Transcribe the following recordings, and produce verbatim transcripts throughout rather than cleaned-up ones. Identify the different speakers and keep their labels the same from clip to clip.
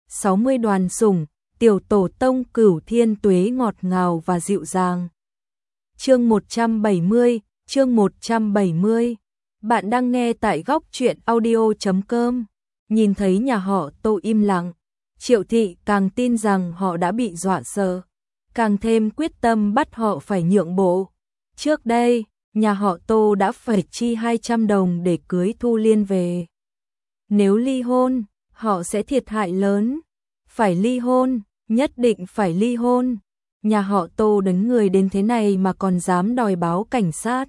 Speaker 1: sáu mươi đoàn sủng, tiểu tổ tông cửu thiên tuế ngọt ngào và dịu dàng. Chương một trăm bảy mươi, chương một trăm bảy mươi. Bạn đang nghe tại góc truyện audio chấm com. Nhìn thấy nhà họ Tô im lặng, Triệu Thị càng tin rằng họ đã bị dọa sợ, càng thêm quyết tâm bắt họ phải nhượng bộ. Trước đây, nhà họ Tô đã phải chi hai trăm đồng để cưới Thu Liên về. Nếu ly hôn, họ sẽ thiệt hại lớn. Phải ly hôn, nhất định phải ly hôn. Nhà họ Tô đánh người đến thế này mà còn dám đòi báo cảnh sát.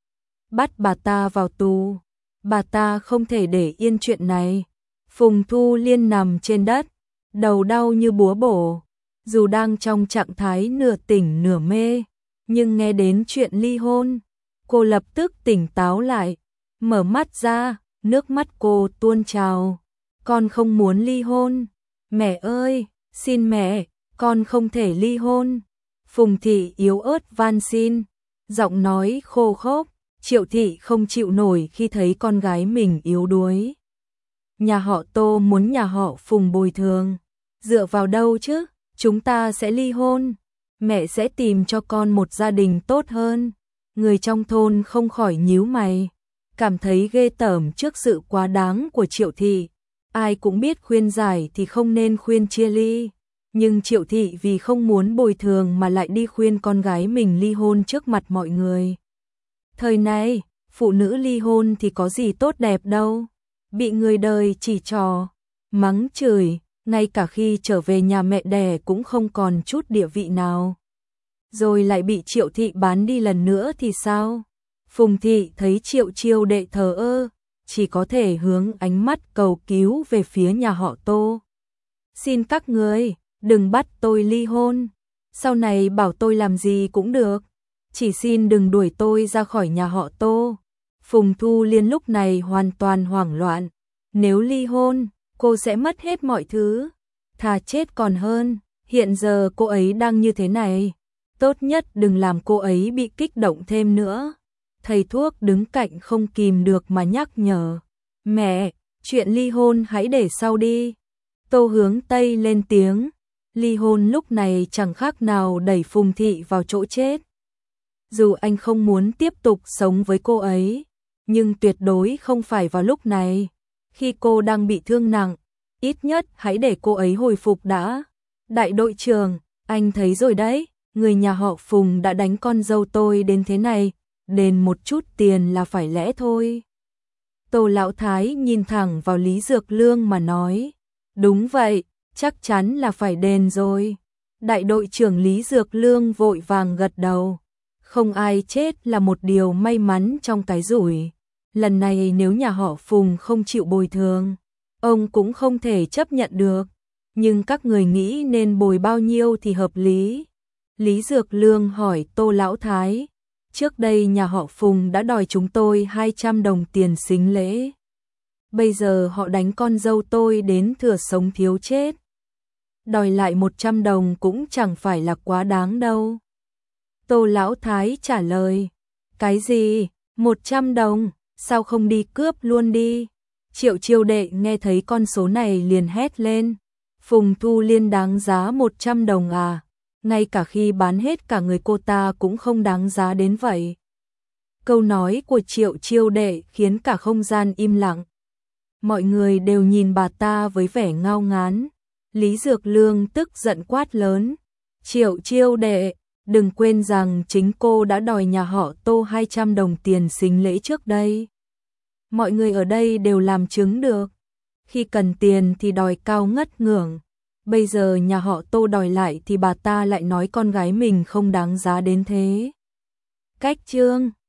Speaker 1: Bắt bà ta vào tù. Bà ta không thể để yên chuyện này. Phùng Thu Liên nằm trên đất, đầu đau như búa bổ. Dù đang trong trạng thái nửa tỉnh nửa mê, nhưng nghe đến chuyện ly hôn, cô lập tức tỉnh táo lại. Mở mắt ra, nước mắt cô tuôn trào. Con không muốn ly hôn. Mẹ ơi, xin mẹ, con không thể ly hôn. Phùng Thị yếu ớt van xin, giọng nói khô khốc. Triệu Thị không chịu nổi khi thấy con gái mình yếu đuối. Nhà họ Tô muốn nhà họ Phùng bồi thường. Dựa vào đâu chứ? Chúng ta sẽ ly hôn. Mẹ sẽ tìm cho con một gia đình tốt hơn. Người trong thôn không khỏi nhíu mày, cảm thấy ghê tởm trước sự quá đáng của Triệu Thị. Ai cũng biết khuyên giải thì không nên khuyên chia ly. Nhưng Triệu Thị vì không muốn bồi thường mà lại đi khuyên con gái mình ly hôn trước mặt mọi người. Thời này, phụ nữ ly hôn thì có gì tốt đẹp đâu. Bị người đời chỉ trỏ, mắng chửi, ngay cả khi trở về nhà mẹ đẻ cũng không còn chút địa vị nào. Rồi lại bị Triệu Thị bán đi lần nữa thì sao? Phùng Thị thấy Triệu Chiêu Đệ thờ ơ, chỉ có thể hướng ánh mắt cầu cứu về phía nhà họ Tô. Xin các người, đừng bắt tôi ly hôn. Sau này bảo tôi làm gì cũng được. Chỉ xin đừng đuổi tôi ra khỏi nhà họ Tô. Phùng Thu Liên lúc này hoàn toàn hoảng loạn. Nếu ly hôn, cô sẽ mất hết mọi thứ. Thà chết còn hơn. Hiện giờ cô ấy đang như thế này. Tốt nhất đừng làm cô ấy bị kích động thêm nữa. Thầy thuốc đứng cạnh không kìm được mà nhắc nhở. Mẹ, chuyện ly hôn hãy để sau đi. Tô Hướng Tây lên tiếng. Ly hôn lúc này chẳng khác nào đẩy Phùng Thị vào chỗ chết. Dù anh không muốn tiếp tục sống với cô ấy, nhưng tuyệt đối không phải vào lúc này. Khi cô đang bị thương nặng, ít nhất hãy để cô ấy hồi phục đã. Đại đội trưởng, anh thấy rồi đấy, người nhà họ Phùng đã đánh con dâu tôi đến thế này, đền một chút tiền là phải lẽ thôi. Tô Lão Thái nhìn thẳng vào Lý Dược Lương mà nói, đúng vậy, chắc chắn là phải đền rồi. Đại đội trưởng Lý Dược Lương vội vàng gật đầu. Không ai chết là một điều may mắn trong cái rủi. Lần này nếu nhà họ Phùng không chịu bồi thường, ông cũng không thể chấp nhận được. Nhưng các người nghĩ nên bồi bao nhiêu thì hợp lý? Lý Dược Lương hỏi Tô Lão Thái. Trước đây nhà họ Phùng đã đòi chúng tôi hai trăm đồng tiền sính lễ. Bây giờ họ đánh con dâu tôi đến thừa sống thiếu chết. Đòi lại một trăm đồng cũng chẳng phải là quá đáng đâu. Tô Lão Thái trả lời. Cái gì? một trăm đồng? Sao không đi cướp luôn đi? Triệu Chiêu Đệ nghe thấy con số này liền hét lên. Phùng Thu Liên đáng giá một trăm đồng à? Ngay cả khi bán hết cả người cô ta cũng không đáng giá đến vậy. Câu nói của Triệu Chiêu Đệ khiến cả không gian im lặng. Mọi người đều nhìn bà ta với vẻ ngao ngán. Lý Dược Lương tức giận quát lớn. Triệu Chiêu Đệ, đừng quên rằng chính cô đã đòi nhà họ Tô hai trăm đồng tiền sính lễ trước đây. Mọi người ở đây đều làm chứng được. Khi cần tiền thì đòi cao ngất ngưởng. Bây giờ nhà họ Tô đòi lại thì bà ta lại nói con gái mình không đáng giá đến thế. Cách chương